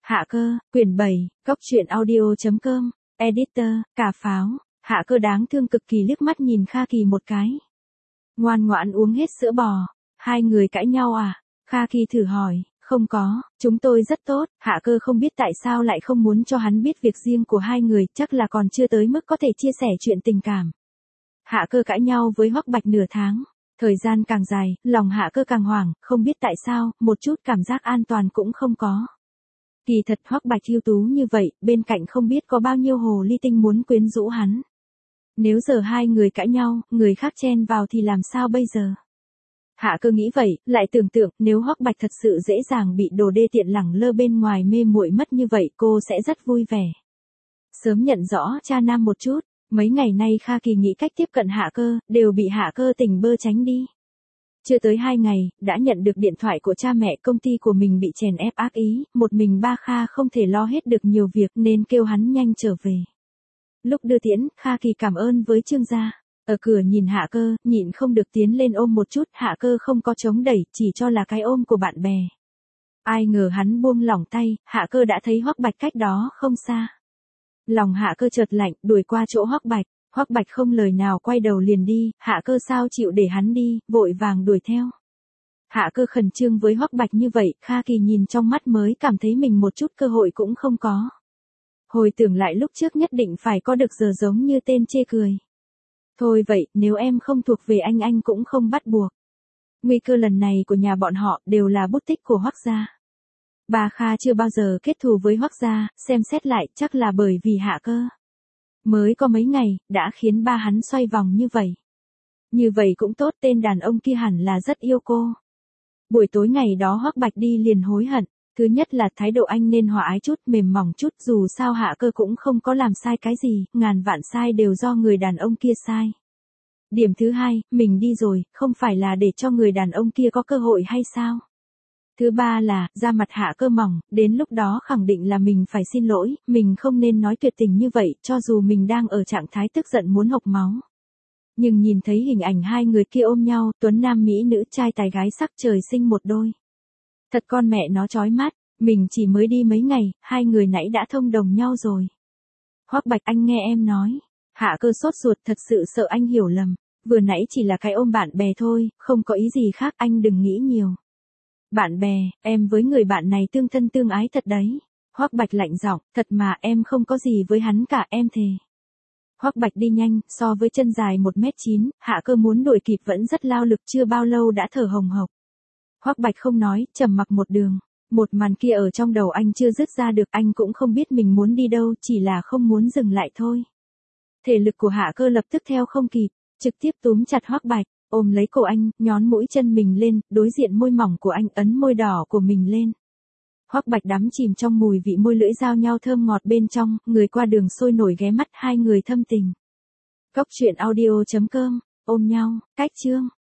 Hạ cơ, quyển 7, Cốc truyện audio.com, editor, Cà Pháo. Hạ cơ đáng thương cực kỳ liếc mắt nhìn Kha Kỳ một cái. Ngoan ngoãn uống hết sữa bò. Hai người cãi nhau à? Kha Kỳ thử hỏi. Không có, chúng tôi rất tốt. Hạ cơ không biết tại sao lại không muốn cho hắn biết việc riêng của hai người, chắc là còn chưa tới mức có thể chia sẻ chuyện tình cảm. Hạ cơ cãi nhau với Hoắc Bạch nửa tháng. Thời gian càng dài, lòng hạ cơ càng hoảng, không biết tại sao, một chút cảm giác an toàn cũng không có. Kỳ thật Hoắc Bạch ưu tú như vậy, bên cạnh không biết có bao nhiêu hồ ly tinh muốn quyến rũ hắn. Nếu giờ hai người cãi nhau, người khác chen vào thì làm sao bây giờ? Hạ cơ nghĩ vậy, lại tưởng tượng, nếu Hoắc Bạch thật sự dễ dàng bị đồ đê tiện lẳng lơ bên ngoài mê muội mất như vậy, cô sẽ rất vui vẻ. Sớm nhận rõ cha nam một chút, mấy ngày nay Kha Kỳ nghĩ cách tiếp cận hạ cơ, đều bị hạ cơ tỉnh bơ tránh đi. Chưa tới 2 ngày, đã nhận được điện thoại của cha mẹ công ty của mình bị chèn ép ác ý, một mình ba Kha không thể lo hết được nhiều việc nên kêu hắn nhanh trở về. Lúc đưa tiễn, Kha Kỳ cảm ơn với Trương gia. Ở cửa nhìn hạ cơ, nhịn không được tiến lên ôm một chút, hạ cơ không có chống đẩy, chỉ cho là cái ôm của bạn bè. Ai ngờ hắn buông lỏng tay, hạ cơ đã thấy Hoắc Bạch cách đó không xa. Lòng hạ cơ chợt lạnh, đuổi qua chỗ Hoắc Bạch. Hoắc Bạch không lời nào quay đầu liền đi, hạ cơ sao chịu để hắn đi, vội vàng đuổi theo. Hạ cơ khẩn trương với Hoắc Bạch như vậy, Kha Kỳ nhìn trong mắt mới cảm thấy mình một chút cơ hội cũng không có. Hồi tưởng lại lúc trước nhất định phải có được giờ giống như tên chê cười. Thôi vậy, nếu em không thuộc về anh cũng không bắt buộc. Nguy cơ lần này của nhà bọn họ đều là bút tích của Hoắc gia. Bà Kha chưa bao giờ kết thù với Hoắc gia, xem xét lại chắc là bởi vì hạ cơ. Mới có mấy ngày, đã khiến ba hắn xoay vòng như vậy. Như vậy cũng tốt, tên đàn ông kia hẳn là rất yêu cô. Buổi tối ngày đó Hoắc Bạch đi liền hối hận. Thứ nhất là thái độ anh nên hòa ái chút, mềm mỏng chút, dù sao hạ cơ cũng không có làm sai cái gì, ngàn vạn sai đều do người đàn ông kia sai. Điểm thứ hai, mình đi rồi, không phải là để cho người đàn ông kia có cơ hội hay sao? Thứ ba là, da mặt hạ cơ mỏng, đến lúc đó khẳng định là mình phải xin lỗi, mình không nên nói tuyệt tình như vậy, cho dù mình đang ở trạng thái tức giận muốn hộc máu. Nhưng nhìn thấy hình ảnh hai người kia ôm nhau, tuấn nam mỹ nữ trai tài gái sắc trời sinh một đôi. Thật con mẹ nó chói mắt, mình chỉ mới đi mấy ngày, hai người nãy đã thông đồng nhau rồi. Hoắc Bạch, anh nghe em nói. Hạ cơ sốt ruột, thật sự sợ anh hiểu lầm. Vừa nãy chỉ là cái ôm bạn bè thôi, không có ý gì khác, anh đừng nghĩ nhiều. Bạn bè, em với người bạn này tương thân tương ái thật đấy. Hoắc Bạch lạnh giọng, thật mà em không có gì với hắn cả, em thề. Hoắc Bạch đi nhanh, so với chân dài 1m9, hạ cơ muốn đuổi kịp vẫn rất lao lực, chưa bao lâu đã thở hồng hộc. Hoắc Bạch không nói, trầm mặc một đường. Một màn kia ở trong đầu anh chưa dứt ra được, anh cũng không biết mình muốn đi đâu, chỉ là không muốn dừng lại thôi. Thể lực của hạ cơ lập tức theo không kịp, trực tiếp túm chặt Hoắc Bạch, ôm lấy cổ anh, nhón mũi chân mình lên, đối diện môi mỏng của anh, ấn môi đỏ của mình lên. Hoắc Bạch đắm chìm trong mùi vị môi lưỡi giao nhau thơm ngọt bên trong, người qua đường sôi nổi ghé mắt, hai người thâm tình. Cốc truyện audio.com, ôm nhau, cách chương.